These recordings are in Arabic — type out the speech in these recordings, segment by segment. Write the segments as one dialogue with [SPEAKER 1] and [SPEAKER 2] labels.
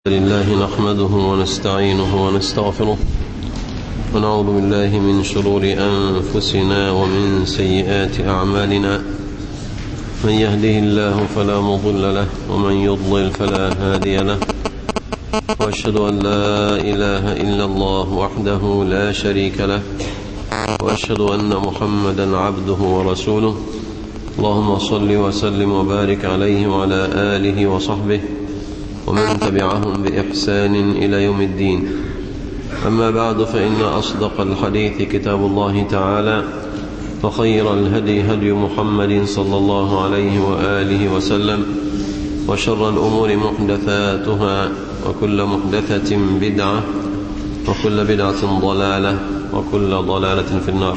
[SPEAKER 1] لله نحمده ونستعينه ونستغفره ونعوذ بالله من شرور أنفسنا ومن سيئات أعمالنا. من يهده الله فلا مضل له ومن يضلل فلا هادي له، وأشهد أن لا إله إلا الله وحده لا شريك له، وأشهد أن محمدا عبده ورسوله. اللهم صل وسلم وبارك عليه وعلى آله وصحبه ومن تبعهم بإحسان إلى يوم الدين. أما بعد، فإن أصدق الحديث كتاب الله تعالى، وخير الهدي هدي محمد صلى الله عليه وآله وسلم، وشر الأمور محدثاتها، وكل محدثة بدعة، وكل بدعة ضلالة، وكل ضلالة في النار.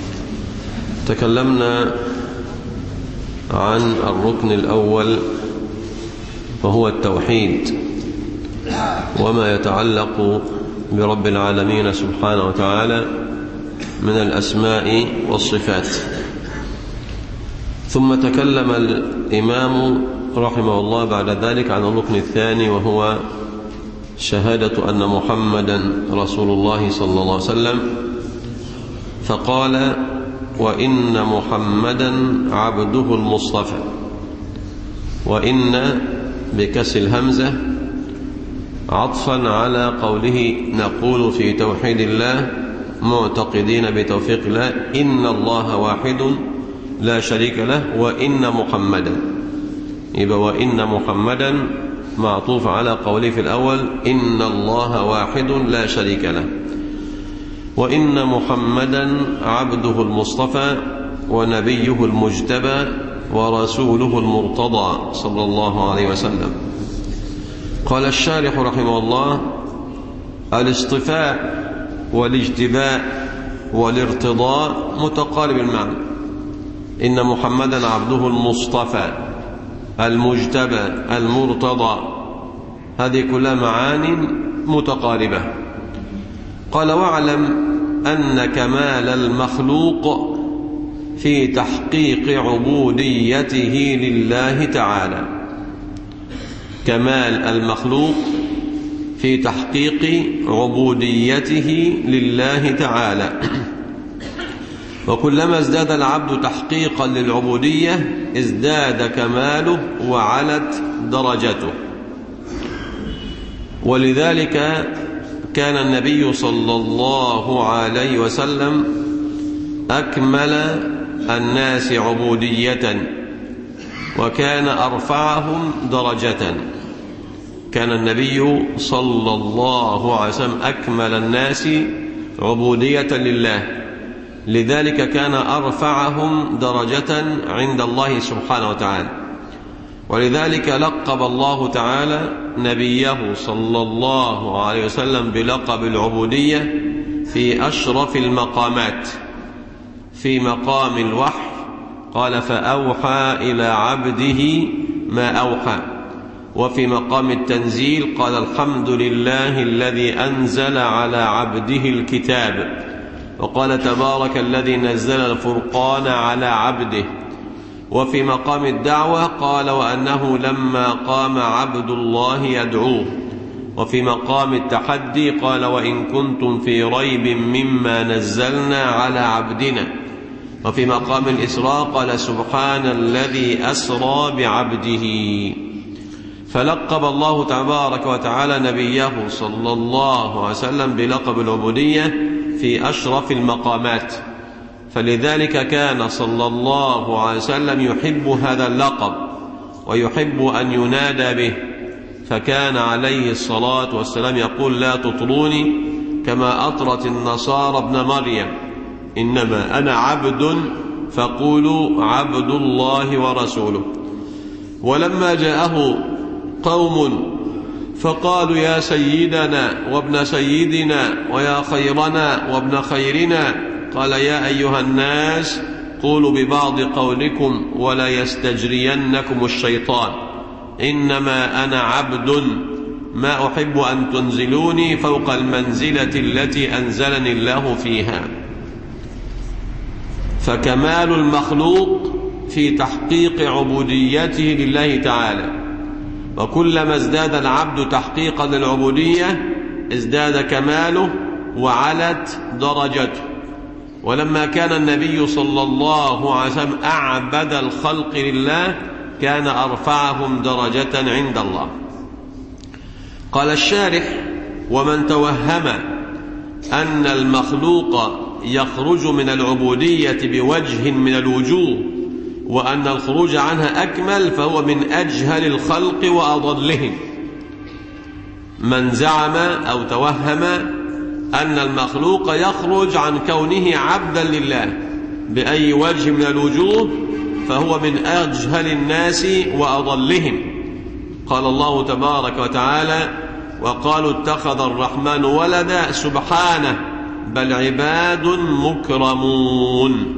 [SPEAKER 1] تكلمنا عن الركن الأول وهو التوحيد، وما يتعلق برب العالمين سبحانه وتعالى من الأسماء والصفات. ثم تكلم الإمام رحمه الله بعد ذلك عن الركن الثاني، وهو شهادة أن محمدا رسول الله صلى الله عليه وسلم، فقال: وإن محمدا عبده المصطفى. وإن بكسر الهمزة عطفا على قوله: نقول في توحيد الله معتقدين بتوفيق الله إن الله واحد لا شريك له وإن محمدا. يبقى وإن محمدا معطوف على قوله في الأول إن الله واحد لا شريك له، وإن محمدا عبده المصطفى ونبيه المجتبى ورسوله المرتضى صلى الله عليه وسلم. قال الشارح رحمه الله: الاصطفاء والاجتباء والارتضاء متقارب المعنى. إن محمدا عبده المصطفى المجتبى المرتضى، هذه كلها معاني متقاربة. قال: واعلم أن كمال المخلوق في تحقيق عبوديته لله تعالى. كمال المخلوق في تحقيق عبوديته لله تعالى، وكلما ازداد العبد تحقيقا للعبودية ازداد كماله وعلت درجته. ولذلك كان النبي صلى الله عليه وسلم أكمل الناس عبودية، وكان أرفعهم درجة. كان النبي صلى الله عليه وسلم أكمل الناس عبودية لله، لذلك كان أرفعهم درجة عند الله سبحانه وتعالى. ولذلك لقب الله تعالى نبيه صلى الله عليه وسلم بلقب العبودية في أشرف المقامات. في مقام الوحي قال: فأوحى إلى عبده ما أوحى. وفي مقام التنزيل قال: الحمد لله الذي أنزل على عبده الكتاب. وقال: تبارك الذي نزل الفرقان على عبده. وفي مقام الدعوة قال: وأنه لما قام عبد الله يدعوه. وفي مقام التحدي قال: وإن كنتم في ريب مما نزلنا على عبدنا. وفي مقام الإسراء قال: سبحان الذي أسرى بعبده. فلقب الله تبارك وتعالى نبيه صلى الله عليه وسلم بلقب العبودية في أشرف المقامات. فلذلك كان صلى الله عليه وسلم يحب هذا اللقب ويحب أن ينادى به، فكان عليه الصلاة والسلام يقول: لا تطروني كما أطرت النصارى ابن مريم، إنما أنا عبد فقولوا عبد الله ورسوله. ولما جاءه قوم فقالوا: يا سيدنا وابن سيدنا ويا خيرنا وابن خيرنا، قال: يا أيها الناس قولوا ببعض قولكم ولا يستجرينكم الشيطان، إنما أنا عبد ما أحب أن تنزلوني فوق المنزلة التي أنزلني الله فيها. فكمال المخلوق في تحقيق عبوديته لله تعالى، وكلما ازداد العبد تحقيقا للعبودية ازداد كماله وعلت درجته. ولما كان النبي صلى الله عليه وسلم أعبد الخلق لله كان أرفعهم درجة عند الله. قال الشارح: ومن توهم أن المخلوق يخرج من العبودية بوجه من الوجوه وأن الخروج عنها أكمل فهو من أجهل الخلق وأضلهم. من زعم أو توهم أن المخلوق يخرج عن كونه عبدا لله بأي وجه من الوجوه فهو من أجهل الناس وأضلهم. قال الله تبارك وتعالى: وقالوا اتخذ الرحمن ولدا سبحانه بل عباد مكرمون.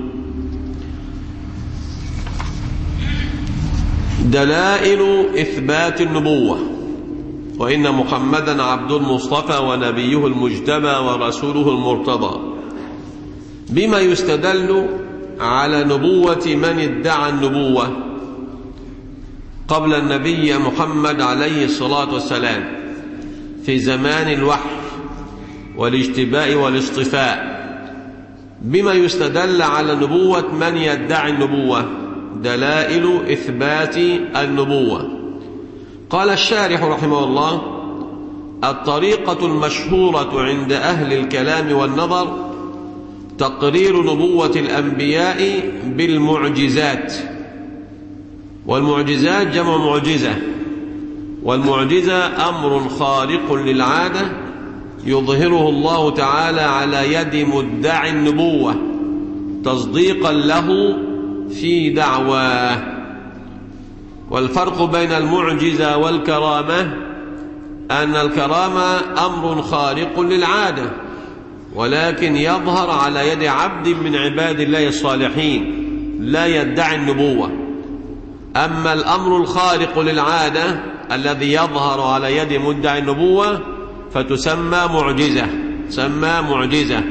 [SPEAKER 1] دلائل إثبات النبوة. وإن محمدا عبد المصطفى ونبيه المجتبى ورسوله المرتضى. بما يستدل على نبوة من ادعى النبوة قبل النبي محمد عليه الصلاة والسلام في زمان الوحي والاجتباء والاصطفاء. بما يستدل على نبوة من يدعي النبوة. دلائل إثبات النبوة. قال الشارح رحمه الله: الطريقة المشهورة عند أهل الكلام والنظر تقرير نبوة الأنبياء بالمعجزات. والمعجزات جمع معجزة، والمعجزة أمر خارق للعادة يظهره الله تعالى على يد مدعي النبوة تصديقا له في دعواه. والفرق بين المعجزة والكرامة أن الكرامة أمر خارق للعادة ولكن يظهر على يد عبد من عباد الله الصالحين لا يدعي النبوة. أما الأمر الخارق للعادة الذي يظهر على يد مدعي النبوة فتسمى معجزة، تسمى معجزة.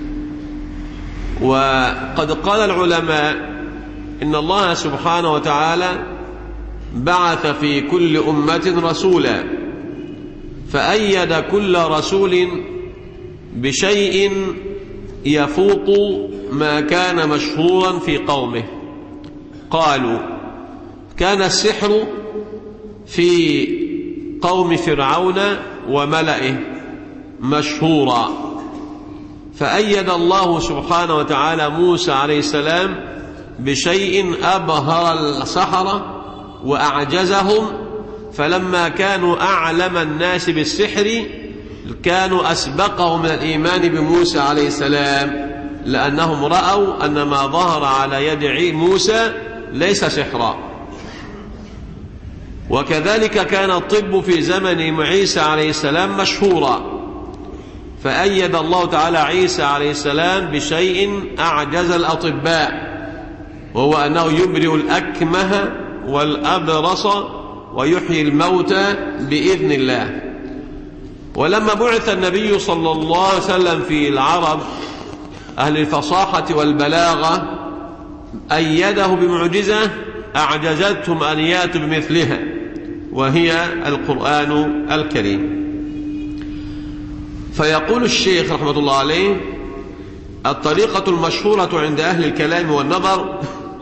[SPEAKER 1] وقد قال العلماء إن الله سبحانه وتعالى بعث في كل أمة رسولا فأيد كل رسول بشيء يفوق ما كان مشهورا في قومه. قالوا: كان السحر في قوم فرعون وملئه مشهورا فأيد الله سبحانه وتعالى موسى عليه السلام بشيء أبهر السحرة وأعجزهم، فلما كانوا أعلم الناس بالسحر كانوا أسبقهم من الإيمان بموسى عليه السلام لأنهم رأوا أن ما ظهر على يد موسى ليس سحرا. وكذلك كان الطب في زمن عيسى عليه السلام مشهورا فأيد الله تعالى عيسى عليه السلام بشيء أعجز الأطباء وهو أنه يبرئ الأكمه والأبرص ويحيي الموتى بإذن الله. ولما بعث النبي صلى الله عليه وسلم في العرب أهل الفصاحة والبلاغة أيده بمعجزة أعجزتهم أن يأتوا بمثلها وهي القرآن الكريم. فيقول الشيخ رحمة الله عليه: الطريقة المشهورة عند أهل الكلام والنظر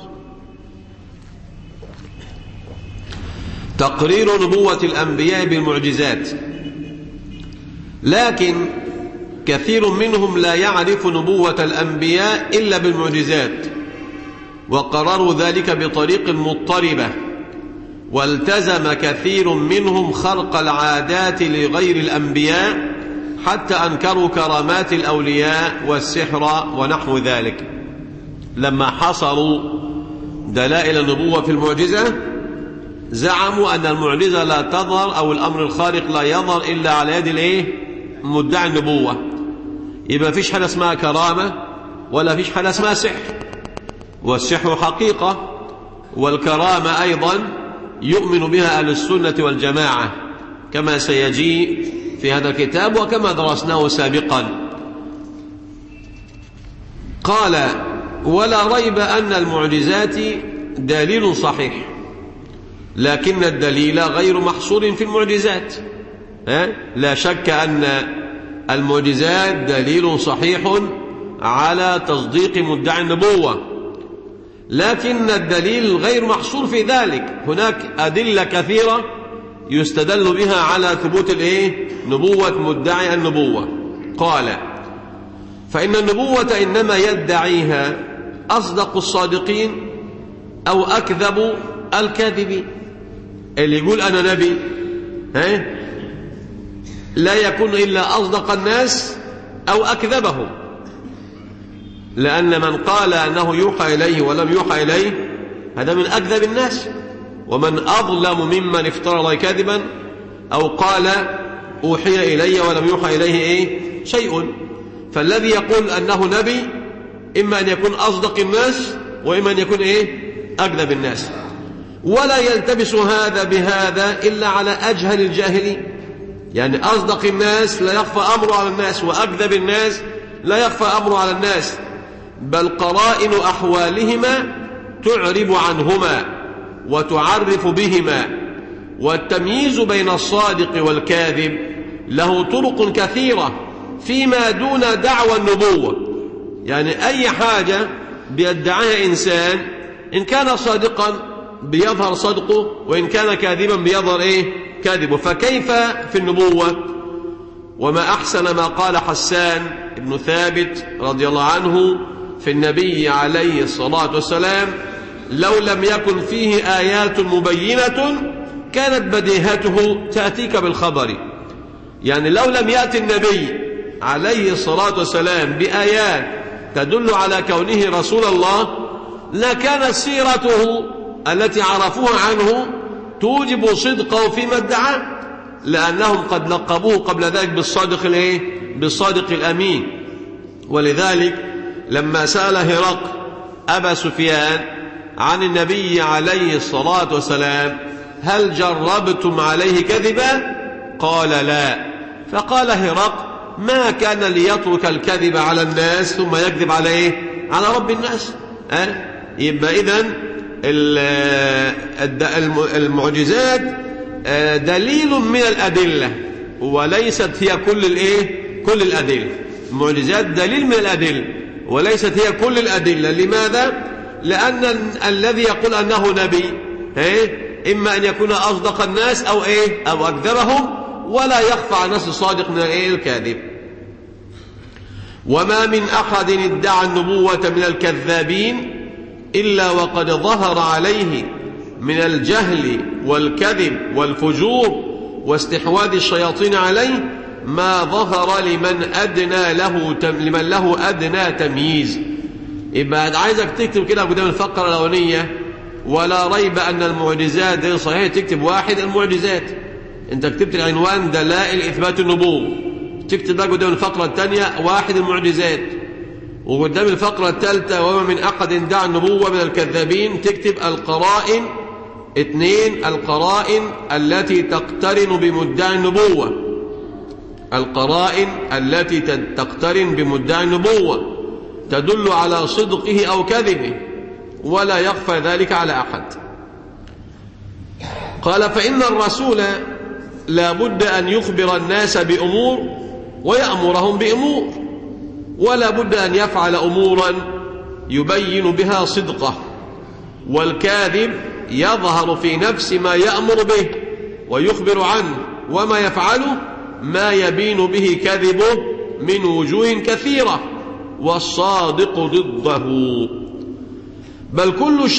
[SPEAKER 1] تقرير نبوة الأنبياء بالمعجزات، لكن كثير منهم لا يعرف نبوة الأنبياء إلا بالمعجزات وقرروا ذلك بطريق مضطربة، والتزم كثير منهم خرق العادات لغير الأنبياء حتى أنكروا كرامات الأولياء والسحر ونحو ذلك. لما حصروا دلائل النبوة في المعجزة زعموا أن المعجزة لا تظهر أو الأمر الخارق لا يظهر إلا على يد مدعي النبوة. يبقى فيش حاجة اسمها كرامة ولا فيش حاجة اسمها سحر، والسحر حقيقة والكرامة أيضا يؤمن بها أهل السنة والجماعة كما سيجي في هذا الكتاب وكما درسناه سابقا. قال: ولا ريب أن المعجزات دليل صحيح لكن الدليل غير محصور في المعجزات. لا شك أن المعجزات دليل صحيح على تصديق مدعي النبوة، لكن الدليل غير محصور في ذلك. هناك أدلة كثيرة يستدل بها على ثبوت نبوة مدعي النبوة. قال: فإن النبوة إنما يدعيها أصدق الصادقين أو أكذب الكاذبين. اللي يقول أنا نبي لا يكون إلا أصدق الناس أو أكذبهم، لأن من قال أنه يوحى إليه ولم يوحى إليه هذا من أكذب الناس، ومن أظلم ممن افترى الله كذبا أو قال أوحي إلي ولم يوحى إليه شيء. فالذي يقول أنه نبي إما أن يكون أصدق الناس وإما أن يكون أكذب الناس، ولا يلتبس هذا بهذا إلا على أجهل الجاهلين. يعني أصدق الناس لا يخفى أمره على الناس، وأكذب الناس لا يخفى أمره على الناس، بل قرائن أحوالهما تعرب عنهما وتعرف بهما. والتمييز بين الصادق والكاذب له طرق كثيرة فيما دون دعوى النبوة. يعني أي حاجة بيدعيها إنسان إن كان صادقا بيظهر صدقه، وإن كان كاذبا بيظهر كاذبه. فكيف في النبوة؟ وما أحسن ما قال حسان بن ثابت رضي الله عنه في النبي عليه الصلاة والسلام: لو لم يكن فيه آيات مبينة كانت بديهته تأتيك بالخبر. يعني لو لم يأتي النبي عليه الصلاة والسلام بآيات تدل على كونه رسول الله لكانت سيرته التي عرفوها عنه توجب صدقه فيما ادعى، لأنهم قد لقبوه قبل ذلك بالصادق الأمين. ولذلك لما سأل هرقل أبا سفيان عن النبي عليه الصلاة والسلام: هل جربتم عليه كذبا؟ قال: لا. فقال هرقل: ما كان ليترك الكذب على الناس ثم يكذب على رب الناس. يبقى إذن المعجزات دليل من الأدلة وليست هي كل الأدلة. المعجزات دليل من الأدلة وليست هي كل الأدلة. لماذا؟ لأن الذي يقول أنه نبي إما أن يكون أصدق الناس أو أكذبهم، ولا يخفى عن الناس الصادق من الكاذب. وما من أحد ادعى النبوة من الكذابين إلا وقد ظهر عليه من الجهل والكذب والفجور واستحواذ الشياطين عليه ما ظهر لمن له أدنى تمييز. يبقى عايزك تكتب كده قدام الفقرة الأولانية: ولا ريب أن المعجزات دي صحيح. تكتب 1 المعجزات، انت كتبت العنوان دلائل إثبات النبوة. تكتب بقى قدام الفقرة الثانية 1 المعجزات، وقدام الفقرة الثالثة وما من أحد ادعى النبوة من الكذابين تكتب القرائن 2 القرائن التي تقترن بمدعي النبوة. القرائن التي تقترن بمدعي النبوة تدل على صدقه أو كذبه ولا يخفى ذلك على أحد. قال: فإن الرسول لا بد أن يخبر الناس بأمور ويأمرهم بأمور، ولا بد أن يفعل أمورا يبين بها صدقه. والكاذب يظهر في نفس ما يأمر به ويخبر عنه، وما يفعله ما يبين به كذبه من وجوه كثيرة، والصادق ضده. بل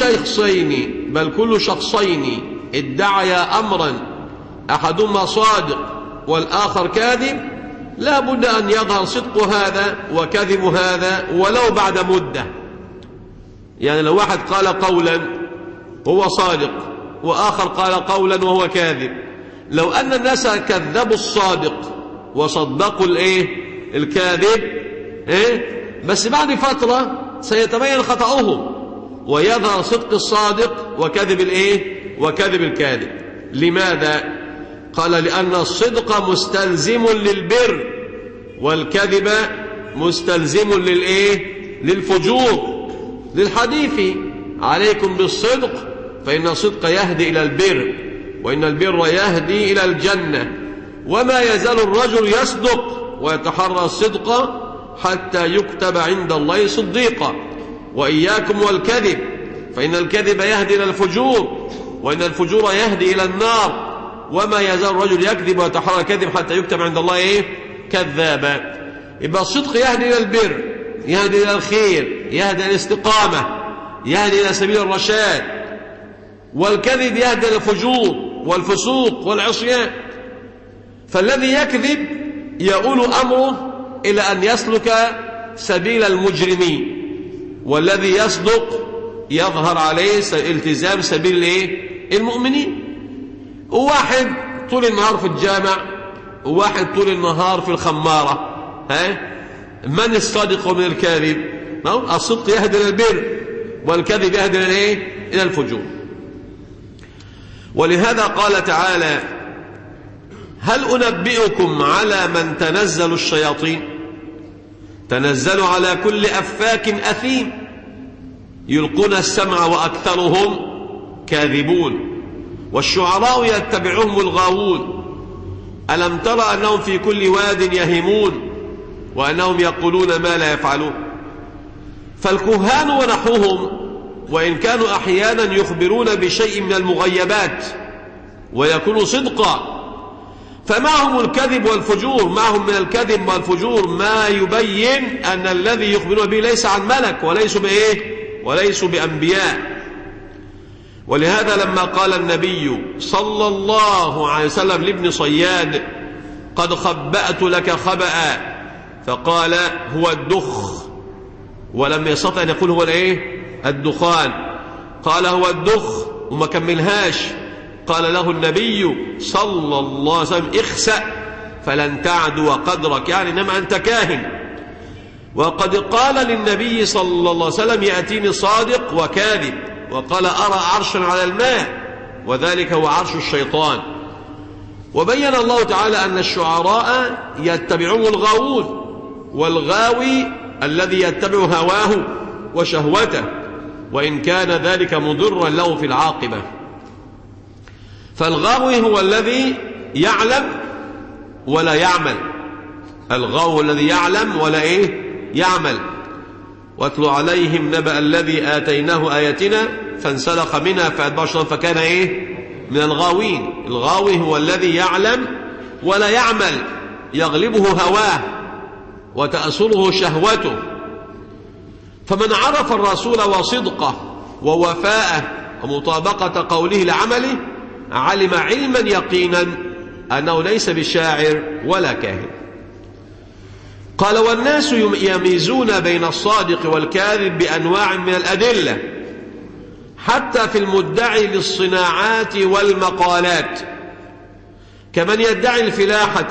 [SPEAKER 1] كل شخصين ادعي أمرا أحدهما صادق والآخر كاذب لا بد أن يظهر صدق هذا وكذب هذا ولو بعد مدة. يعني لو واحد قال قولا هو صادق وآخر قال قولا وهو كاذب، لو أن الناس كذبوا الصادق وصدقوا الكاذب بس بعد فترة سيتبين خطأهم ويظهر صدق الصادق وكذب الكاذب. لماذا؟ قال: لأن الصدق مستلزم للبر والكذب مستلزم للفجور. للحديث عليكم بالصدق فإن الصدق يهدي إلى البر، وإن البر يهدي إلى الجنة. وما يزال الرجل يصدق ويتحرى الصدق حتى يكتب عند الله صديقا. وإياكم والكذب، فإن الكذب يهدي إلى الفجور، وإن الفجور يهدي إلى النار. وما يزال الرجل يكذب ويتحرى الكذب حتى يكتب عند الله كذابا. يبقى الصدق يهدي إلى البر، يهدي إلى الخير، يهدي إلى الاستقامة، يهدي إلى سبيل الرشاد. والكذب يهدي إلى الفجور والفسوق والعصيان. فالذي يكذب يؤول أمره إلى أن يسلك سبيل المجرمين، والذي يصدق يظهر عليه التزام سبيل المؤمنين. وواحد طول النهار في الجامع، وواحد طول النهار في الخمارة. من الصادق ومن الكاذب؟ الصدق يهدي إلى البر، والكذب يهدي إلى الفجور. ولهذا قال تعالى: هل أنبئكم على من تنزل الشياطين؟ تنزل على كل أفاك أثيم يلقون السمع وأكثرهم كاذبون والشعراء يتبعهم الغاوون ألم ترى أنهم في كل واد يهيمون وأنهم يقولون ما لا يفعلون. فالكهان ونحوهم وإن كانوا أحيانا يخبرون بشيء من المغيبات ويكون صدقا، فمعهم الكذب والفجور، معهم من الكذب والفجور ما يبين أن الذي يخبرون به ليس عن ملك وليسوا بأنبياء. ولهذا لما قال النبي صلى الله عليه وسلم لابن صياد: قد خبأت لك خبأ، فقال: هو الدخ، ولم يستطع أن يقول هو الدخان، قال هو الدخ وما كملهاش. قال له النبي صلى الله عليه وسلم: اخسأ فلن تعدو قدرك، يعني إنما أنت كاهن. وقد قال للنبي صلى الله عليه وسلم: يأتيني صادق وكاذب. وقال: أرى عرشا على الماء، وذلك هو عرش الشيطان. وبين الله تعالى أن الشعراء يتبعون الغاوون، والغاوي الذي يتبع هواه وشهوته، وإن كان ذلك مضرا له في العاقبة. فالغاوي هو الذي يعلم ولا يعمل، الغاوي الذي يعلم ولا يعمل. واتل عليهم نبأ الذي آتيناه آياتنا فانسلخ منها فأتبعه الشيطان فكان من الغاوين. الغاوي هو الذي يعلم ولا يعمل، يغلبه هواه وتأسره شهوته. فمن عرف الرسول وصدقه ووفاءه ومطابقة قوله لعمله علم علما يقينا أنه ليس بشاعر ولا كاهن. قال: والناس يميزون بين الصادق والكاذب بأنواع من الأدلة، حتى في المدعي للصناعات والمقالات، كمن يدعي الفلاحة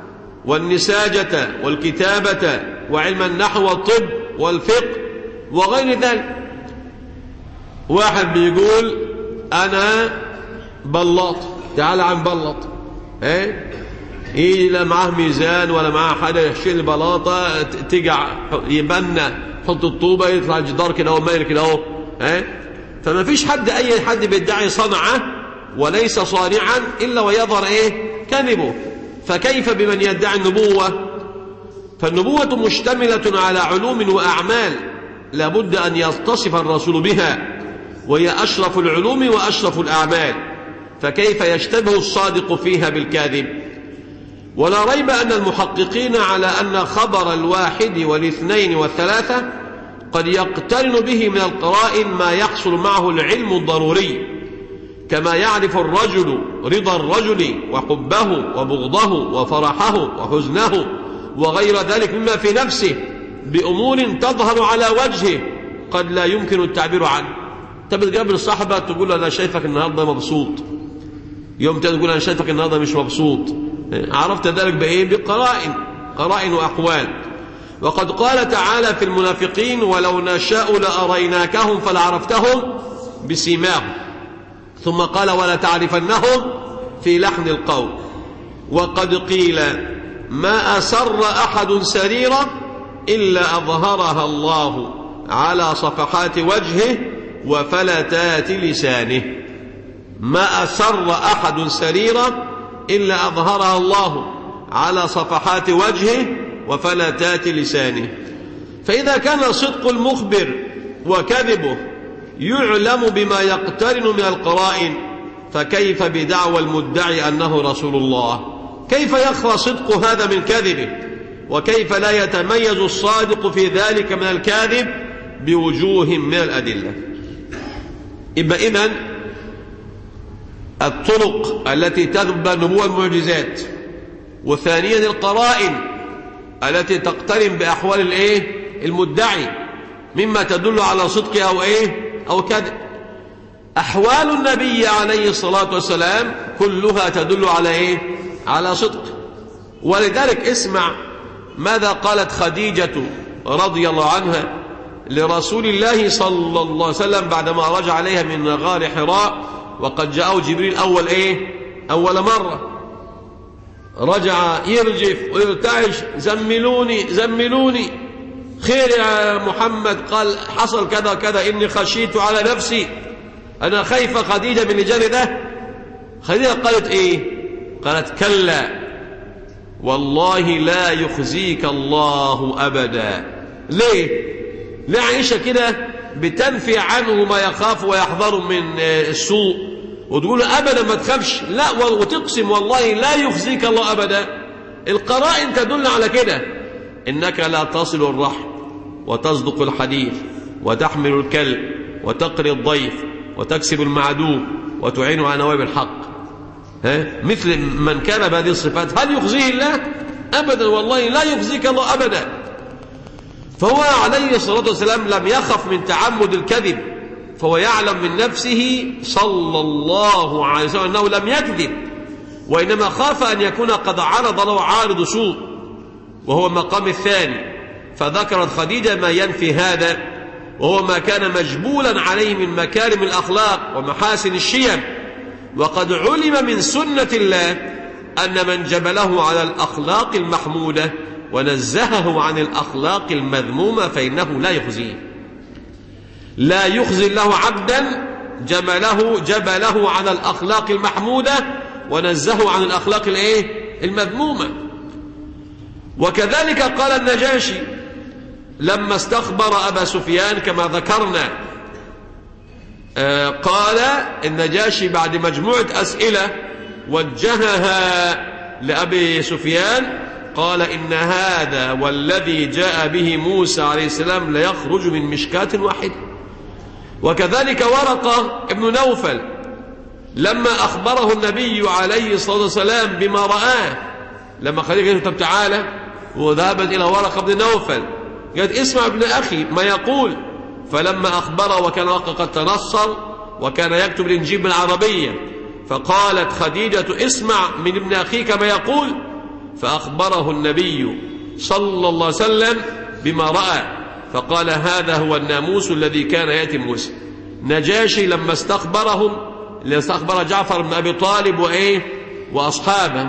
[SPEAKER 1] والنساجة والكتابة وعلم النحو والطب والفقه وغير ذلك. واحد بيقول: أنا بلاط، تعال عن بلط، لا معاه ميزان ولا معاه حاجة يشيل البلاطة تجع يبنى، حط الطوبة يطلع الجدار كده اهو مايل كده اهو. فما فيش أي حد بيدعي صنعة وليس صانعا إلا ويظهر كذبه. فكيف بمن يدعي النبوة؟ فالنبوة مشتملة على علوم وأعمال لابد أن يتصف الرسول بها، وهي أشرف العلوم وأشرف الأعمال، فكيف يشتبه الصادق فيها بالكاذب؟ ولا ريب أن المحققين على أن خبر الواحد والاثنين والثلاثة قد يقترن به من القرائن ما يحصل معه العلم الضروري، كما يعرف الرجل رضا الرجل وحبه وبغضه وفرحه وحزنه وغير ذلك مما في نفسه بأمور تظهر على وجهه قد لا يمكن التعبير عنه. انت بتقابل صاحبك تقول له: أنا شايفك النهارده مبسوط، يوم تاني تقول: أنا شايفك النهارده مش مبسوط. عرفت ذلك قرائن وأقوال. وقد قال تعالى في المنافقين: ولو نشاء لأريناكهم فلعرفتهم بسيماهم. ثم قال: ولا تعرفنهم في لحن القول. وقد قيل: ما أسر أحد سريرة إلا أظهرها الله على صفحات وجهه وفلتات لسانه. ما أسر أحد سريرة إلا أظهرها الله على صفحات وجهه وفلتات لسانه. فإذا كان صدق المخبر وكذبه يعلم بما يقترن من القرائن، فكيف بدعوى المدعي أنه رسول الله؟ كيف يخفى صدق هذا من كذبه؟ وكيف لا يتميز الصادق في ذلك من الكاذب بوجوه من الأدلة؟ إذن الطرق التي تثبت النبوة المعجزات، وثانيا القرائن التي تقترن بأحوال المدعي مما تدل على صدق أو كذب. أحوال النبي عليه الصلاة والسلام كلها تدل على على صدق. ولذلك اسمع ماذا قالت خديجة رضي الله عنها لرسول الله صلى الله عليه وسلم بعدما رجع عليها من غار حراء وقد جاءه جبريل أول مرة. رجع يرجف ويرتعش: زملوني خير يا محمد. قال: حصل كذا كذا، إني خشيت على نفسي، أنا خايفة خديجة من الرجال ده. خديجة قالت قالت: كلا والله لا يخزيك الله أبدا. ليه عائشة كده بتنفي عنه ما يخاف ويحذر من السوء، وتقول أبدا ما تخافش، لا، وتقسم والله لا يخزيك الله أبدا. القرائن تدل على كده: إنك لا تصل الرحم وتصدق الحديث وتحمل الكلب وتقري الضيف وتكسب المعدوم وتعين على نوائب الحق. مثل من كان بهذه الصفات هل يخزيه الله؟ أبدا والله لا يخزيك الله أبدا. فهو عليه الصلاة والسلام لم يخف من تعمد الكذب، فهو يعلم من نفسه صلى الله عليه وسلم أنه لم يكذب، وإنما خاف أن يكون قد عرض له عارض سوء، وهو المقام الثاني. فذكرت خديجة ما ينفي هذا، وهو ما كان مجبولا عليه من مكارم الأخلاق ومحاسن الشيم. وقد علم من سنة الله أن من جبله على الأخلاق المحمودة ونزهه عن الأخلاق المذمومة فإنه لا يخزيه. لا يخزي الله عبدا جبله على الأخلاق المحمودة ونزهه عن الأخلاق المذمومة. وكذلك قال النجاشي لما استخبر أبا سفيان كما ذكرنا، قال النجاشي بعد مجموعة أسئلة وجهها لأبي سفيان، قال: إن هذا والذي جاء به موسى عليه السلام ليخرج من مشكاة واحدة. وكذلك ورقة ابن نوفل لما أخبره النبي عليه الصلاة والسلام بما رآه، لما خديجة قالت: تعالى، وذهبت إلى ورقة ابن نوفل قالت: اسمع ابن أخي ما يقول. فلما أخبره وكان قد تنصر وكان يكتب الإنجيل بالعربية، فقالت خديجة: اسمع من ابن أخيك ما يقول. فأخبره النبي صلى الله عليه وسلم بما رأى، فقال: هذا هو الناموس الذي كان يأتي موسى. نجاشي لما استخبر جعفر بن أبي طالب وأصحابه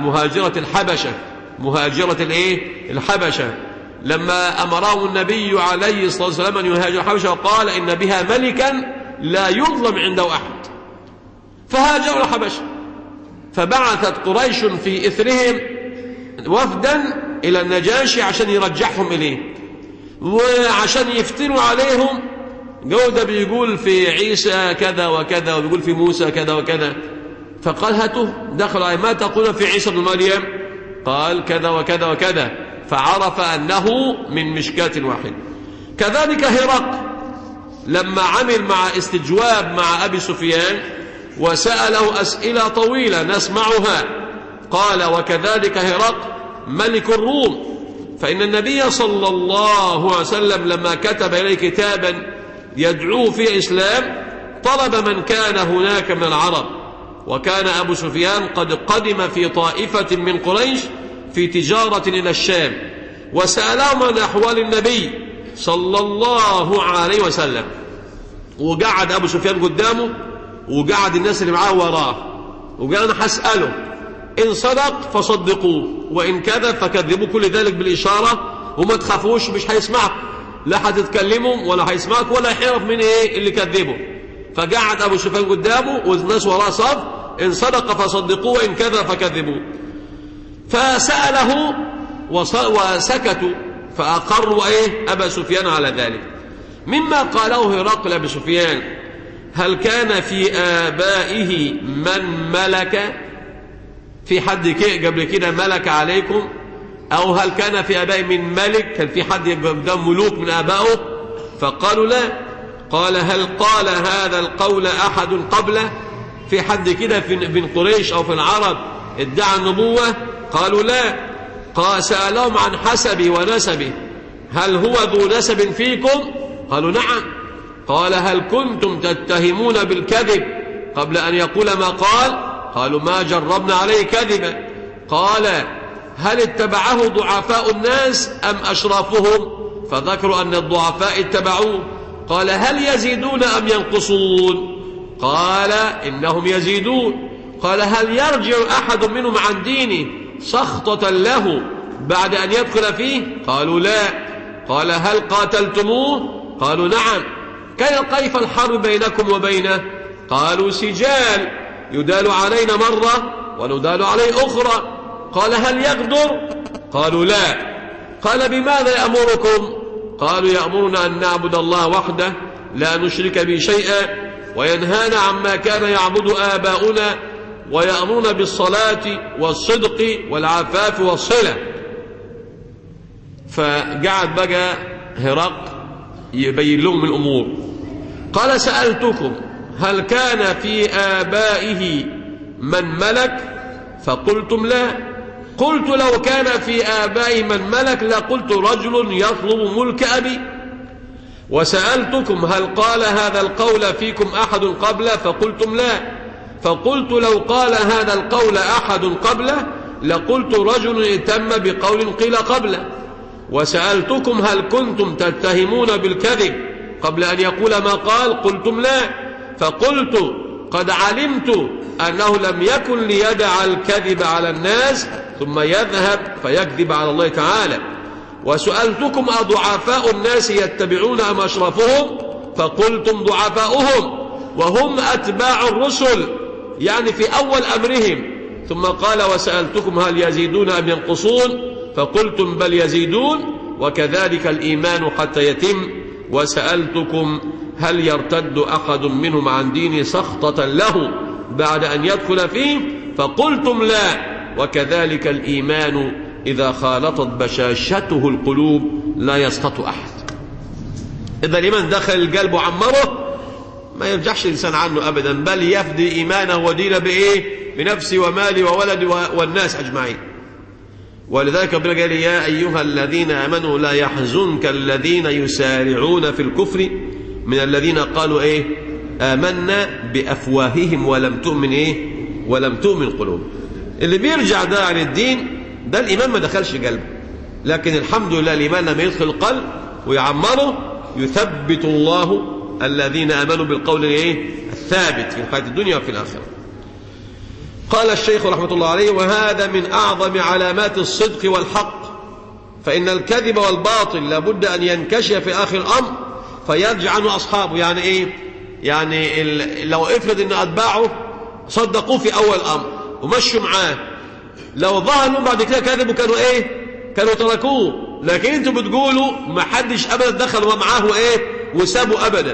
[SPEAKER 1] مهاجرة الحبشة، لما أمره النبي عليه الصلاة والسلام أن يهاجر الحبشة، وقال: إن بها ملكا لا يظلم عنده أحد. فهاجروا الحبشة، فبعثت قريش في إثرهم وفدا إلى النجاشي عشان يرجعهم إليه، وعشان يفتنوا عليهم. جودة بيقول في عيسى كذا وكذا، وبيقول في موسى كذا وكذا. فقال: هاتوا، دخلوا: ما تقولون في عيسى بن مريم؟ قال: كذا وكذا وكذا. فعرف أنه من مشكاة واحد. كذلك هرقل لما عمل مع استجواب مع أبي سفيان وسأله أسئلة طويلة نسمعها، قال: وكذلك هرقل ملك الروم، فإن النبي صلى الله عليه وسلم لما كتب إليه كتابا يدعوه في الإسلام طلب من كان هناك من العرب، وكان أبو سفيان قد قدم في طائفة من قريش في تجارة إلى الشام، وسألهم عن أحوال النبي صلى الله عليه وسلم. وقعد أبو سفيان قدامه، وقعد الناس اللي معاه وراه، وقال: أنا هسأله، إن صدق فصدقوه، وإن كذب فكذبوا. كل ذلك بالإشارة، وما تخافوش، مش هيسمعك، لا هتتكلموا ولا هيسمعك ولا يعرف من اللي كذبه. فقعد أبو سفيان قدامه والناس وراه صف، إن صدق فصدقوه وإن كذب فكذبوه. فسأله وسكتوا، فأقروا أبا سفيان على ذلك. مما قاله هرقل أبي سفيان: هل كان في آبائه من ملك؟ في حد قبل كده ملك عليكم؟ أو هل كان في آبائه من ملك؟ كان في حد قدام ملوك من آبائه؟ فقالوا لا. قال: هل قال هذا القول أحد قبله؟ في حد كده في قريش أو في العرب ادعى النبوة؟ قالوا لا. قال: سألهم عن حسبه ونسبه: هل هو ذو نسب فيكم؟ قالوا نعم. قال: هل كنتم تتهمون بالكذب قبل أن يقول ما قال؟ قالوا: ما جربنا عليه كذبا. قال: هل اتبعه ضعفاء الناس أم أشرافهم؟ فذكروا أن الضعفاء اتبعوه. قال: هل يزيدون أم ينقصون؟ قال: إنهم يزيدون. قال: هل يرجع أحد منهم عن دينه سخطة له بعد أن يدخل فيه؟ قالوا لا. قال: هل قاتلتموه؟ قالوا نعم. كيف الحرب بينكم وبينه؟ قالوا: سجال، يدال علينا مرة وندال عليه أخرى. قال: هل يغدر؟ قالوا لا. قال: بماذا يأمركم؟ قالوا: يأمرنا أن نعبد الله وحده لا نشرك به شيئا، وينهانا عما كان يعبد آباؤنا، ويأمرنا بالصلاة والصدق والعفاف والصلة. فقعد بقى هرقل يبين لهم الأمور. قال: سألتكم هل كان في آبائه من ملك؟ فقلتم لا. قلت: لو كان في آبائه من ملك لقلت رجل يطلب ملك أبي. وسألتكم هل قال هذا القول فيكم أحد قبله؟ فقلتم لا. فقلت: لو قال هذا القول أحد قبله لقلت رجل اتم بقول قيل قبله. وسألتكم هل كنتم تتهمون بالكذب قبل أن يقول ما قال؟ قلتم لا. فقلت: قد علمت أنه لم يكن ليدع الكذب على الناس ثم يذهب فيكذب على الله تعالى. وسألتكم: أضعفاء الناس يتبعون أم أشرفهم؟ فقلتم: ضعفاؤهم، وهم أتباع الرسل، يعني في أول أمرهم. ثم قال: وسألتكم هل يزيدون أم ينقصون؟ فقلتم: بل يزيدون، وكذلك الإيمان حتى يتم. وسألتكم هل يرتد أحد منهم عن دين سخطة له بعد أن يدخل فيه؟ فقلتم لا، وكذلك الإيمان إذا خالطت بشاشته القلوب لا يسقط أحد. إذا الإيمان دخل القلب وعمره ما يرجعش الإنسان عنه أبدا، بل يفدي إيمانه ودينه بنفسه وماله وولده والناس أجمعين. ولذلك ربنا قال: يا أيها الذين آمنوا لا يحزنك الذين يسارعون في الكفر من الذين قالوا آمنا بأفواههم ولم تؤمن قلوبهم. اللي بيرجع ده عن الدين ده الإيمان ما دخلش قلبه، لكن الحمد لله الإيمان لما يدخل القلب ويعمره يثبت الله الذين آمنوا بالقول الثابت في الحياة الدنيا وفي الآخرة. قال الشيخ رحمة الله عليه: وهذا من أعظم علامات الصدق والحق، فإن الكذب والباطل لابد أن ينكشف في آخر الأمر فيرجع عنه أصحابه. يعني لو افرض أن أتباعه صدقوه في أول أمر ومشوا معاه، لو ظهر لهم بعد كده كذبوا كانوا تركوه. لكن انتم بتقولوا ما حدش أبدا دخل ومعاه وسابوا أبدا.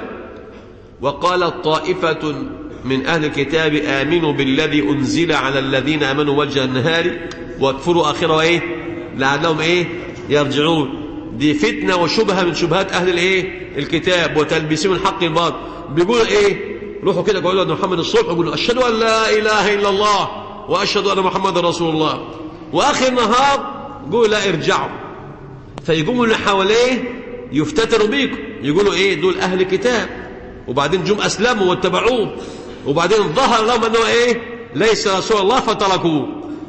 [SPEAKER 1] وقالت طائفة من أهل الكتاب: آمنوا بالذي أنزل على الذين آمنوا وجه النهار واكفروا آخره لعلهم يرجعون. دي فتنة وشبهة من شبهات أهل الكتاب وتلبسون الحق الباطل. بيقولوا روحوا كده قولوا أن محمد الصبح ويقولوا: أشهد أن لا إله إلا الله وأشهد أن محمد رسول الله. وآخر النهار يقولوا: لا ارجعوا. فيقوموا اللي حواليه يفتتروا بيكم، يقولوا دول أهل الكتاب، وبعدين جم أسلموا واتبعوه، وبعدين ظهر لهم أنه ليس رسول الله فتركوه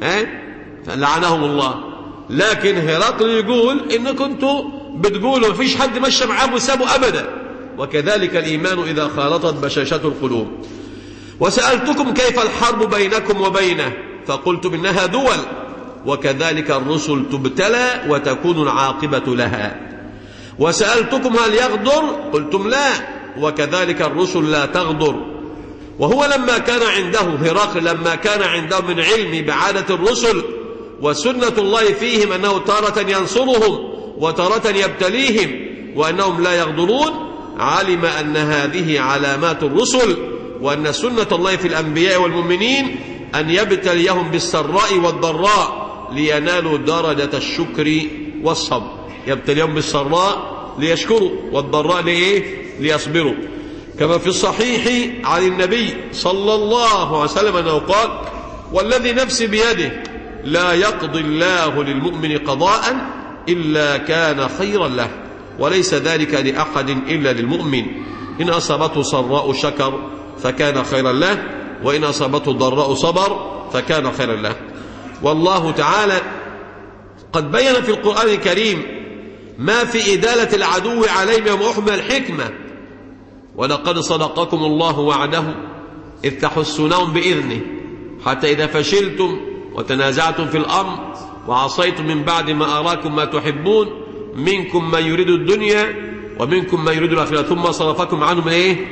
[SPEAKER 1] فلعنهم الله. لكن هرقل يقول إن كنتوا بتقولوا مفيش حد مشى معاه وسابوا أبدا، وكذلك الإيمان إذا خالطت بشاشته القلوب. وسألتكم كيف الحرب بينكم وبينه؟ فقلتم إنها دول، وكذلك الرسل تبتلى وتكون العاقبة لها. وسألتكم هل يغدر؟ قلتم لا.
[SPEAKER 2] وكذلك الرسل لا تغدر. وهو لما كان عنده هرقل لما كان عنده من علم بعادة الرسل وسنة الله فيهم أنه تارة ينصرهم وتارة يبتليهم وأنهم لا يغدرون، علم أن هذه علامات الرسل وأن سنة الله في الأنبياء والمؤمنين أن يبتليهم بالسراء والضراء لينالوا درجة الشكر والصبر. يبتليهم بالسراء ليشكروا والضراء ليصبروا. كما في الصحيح عن النبي صلى الله عليه وسلم أنه قال: والذي نفسي بيده لا يقضي الله للمؤمن قضاء إلا كان خيرا له، وليس ذلك لأحد إلا للمؤمن، إن أصابته سراء شكر فكان خيرا له، وإن أصابته ضراء صبر فكان خيرا له. والله تعالى قد بين في القرآن الكريم ما في إدالة العدو عليهم وحكم الحكمة: ولقد صدقكم الله وعده إذ تحسونهم بإذنه حتى إذا فشلتم وتنازعتم في الأمر وعصيتم من بعد ما أراكم ما تحبون منكم من يريد الدنيا ومنكم من يريد الآخرة ثم صرفكم عنهم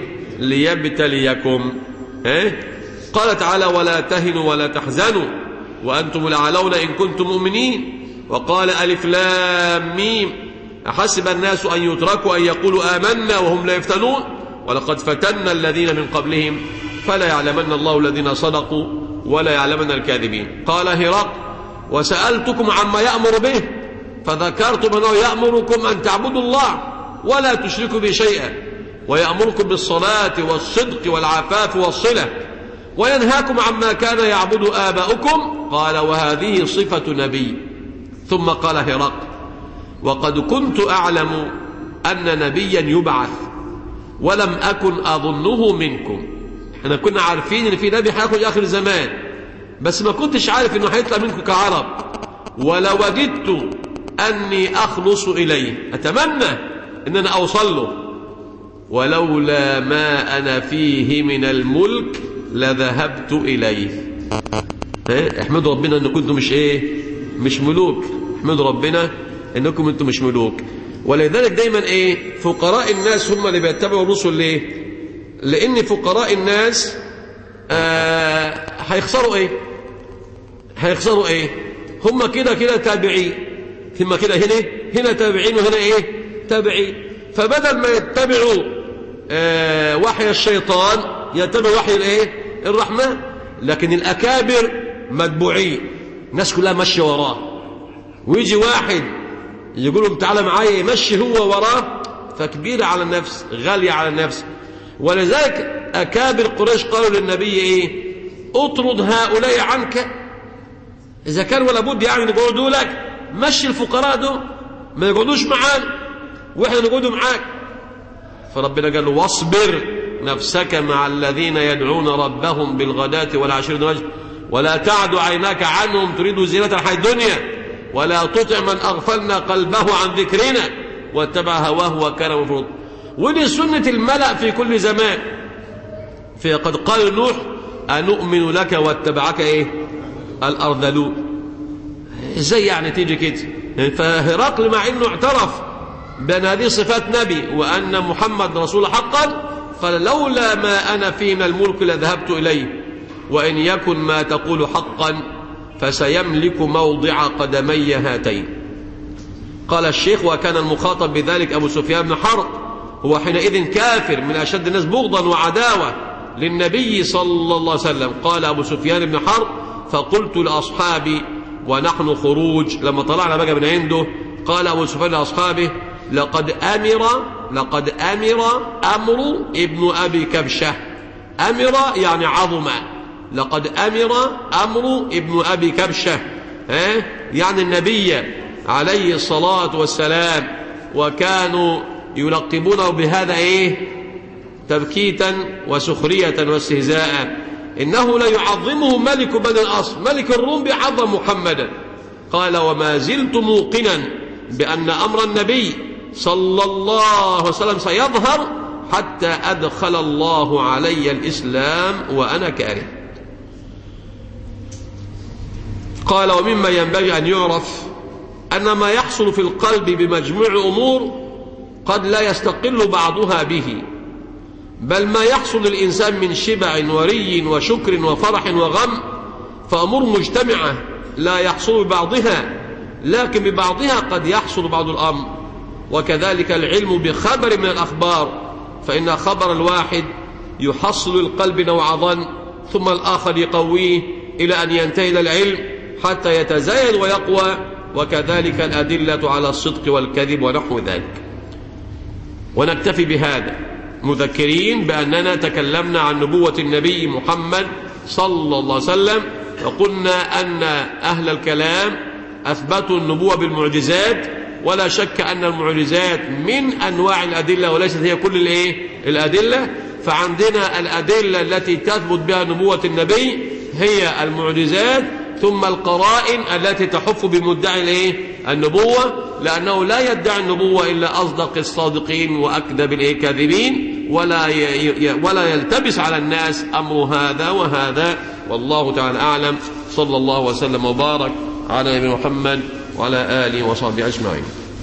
[SPEAKER 2] ليبتليكم. قال تعالى: ولا تهنوا ولا تحزنوا وأنتم الأعلون إن كنتم مؤمنين. وقال: ألف لام ميم أحسب الناس أن يتركوا أن يقولوا آمنا وهم لا يفتنون ولقد فتنا الذين من قبلهم فلا يعلمن الله الذين صدقوا ولا يعلمن الكاذبين. قال هرقل: وسألتكم عما يأمر به فذكرتم أنه يأمركم أن تعبدوا الله ولا تشركوا به شيئا ويأمركم بالصلاة والصدق والعفاف والصلة وينهاكم عما كان يعبد آباؤكم. قال: وهذه صفة نبي. ثم قال هرقل: وقد كنت أعلم أن نبيا يبعث ولم أكن أظنه منكم. احنا كنا عارفين ان في نبي هيخرج آخر الزمان، بس ما كنتش عارف انه هيطلع منكم كعرب. ولوددت أني أخلص إليه، أتمنى أن أنا أوصل له، ولولا ما أنا فيه من الملك لذهبت إليه. احمدوا ربنا أنكم كنتم مش ملوك. احمدوا ربنا أنكم أنتم مش ملوك. ولذلك دايما فقراء الناس هم اللي بيتبعوا الرسل. ليه؟ لأن فقراء الناس هيخسروا هم كده تابعين، ثم كده هنا تابعين وهنا تابعين. فبدل ما يتبعوا وحي الشيطان يتبعوا وحي الرحمن. لكن الأكابر متبوعين، الناس كلها ماشيه وراه، ويجي واحد يقول لهم تعالى معايا يمشي هو وراه، فكبيرة على النفس، غالية على النفس. ولذلك أكابر قريش قالوا للنبي اطرد هؤلاء عنك، إذا كان ولا بد يعني نقعدوا لك، مشي الفقراء دول ما يقعدوش معانا وإحنا نقعدوا معاك. فربنا قال له: واصبر نفسك مع الذين يدعون ربهم بالغداة والعشي ولا تعد عيناك عنهم تريد زينة الحياة الدنيا ولا تطع من أغفلنا قلبه عن ذكرنا واتبع هواه وكان مفروض. ودي سنة الملأ في كل زمان. فقد قال نوح: أنؤمن لك واتبعك الأرذلون. ازاي يعني تيجي كده؟ فهرقل مع انه اعترف بأن هذه صفات نبي وأن محمد رسول حقا، فلولا ما أنا فيه من الملك لذهبت إليه، وإن يكن ما تقول حقا فسيملك موضع قدمي هاتين. قال الشيخ: وكان المخاطب بذلك أبو سفيان بن حرب، هو حينئذ كافر من أشد الناس بغضا وعداوة للنبي صلى الله عليه وسلم. قال أبو سفيان بن حرب: فقلت لأصحابي ونحن خروج، لما طلعنا بقى من عنده، قال أبو سفيان لأصحابه: لقد أمر أمر ابن أبي كبشة. أمر يعني عظم. لقد أمر أمر ابن أبي كبشة، يعني النبي عليه الصلاة والسلام. وكانوا يلقبونه بهذا تبكيتا وسخرية واستهزاء. إنه لا يعظمه ملك بني الأصل، ملك الروم بيعظم محمدا. قال: وما زلت موقنا بأن أمر النبي صلى الله عليه وسلم سيظهر حتى أدخل الله علي الإسلام وأنا كاره. قال: ومما ينبغي أن يعرف أن ما يحصل في القلب بمجموع أمور قد لا يستقل بعضها به، بل ما يحصل للإنسان من شبع وري وشكر وفرح وغم فأمور مجتمعة لا يحصل ببعضها، لكن ببعضها قد يحصل بعض الأمر. وكذلك العلم بخبر من الأخبار، فإن خبر الواحد يحصل القلب نوع ظن، ثم الآخر يقويه إلى أن ينتهي إلى العلم حتى يتزايد ويقوى. وكذلك الأدلة على الصدق والكذب ونحو ذلك. ونكتفي بهذا مذكرين بأننا تكلمنا عن نبوة النبي محمد صلى الله عليه وسلم، وقلنا أن أهل الكلام أثبتوا النبوة بالمعجزات، ولا شك أن المعجزات من أنواع الأدلة وليست هي كل الأدلة. فعندنا الأدلة التي تثبت بها نبوة النبي هي المعجزات، ثم القرائن التي تحف بمدعي النبوة، لأنه لا يدعي النبوة إلا أصدق الصادقين وأكذب الكاذبين، ولا يلتبس على الناس أمر هذا وهذا. والله تعالى أعلم. صلى الله وسلم وبارك على نبينا محمد وعلى آله وصحبه أجمعين.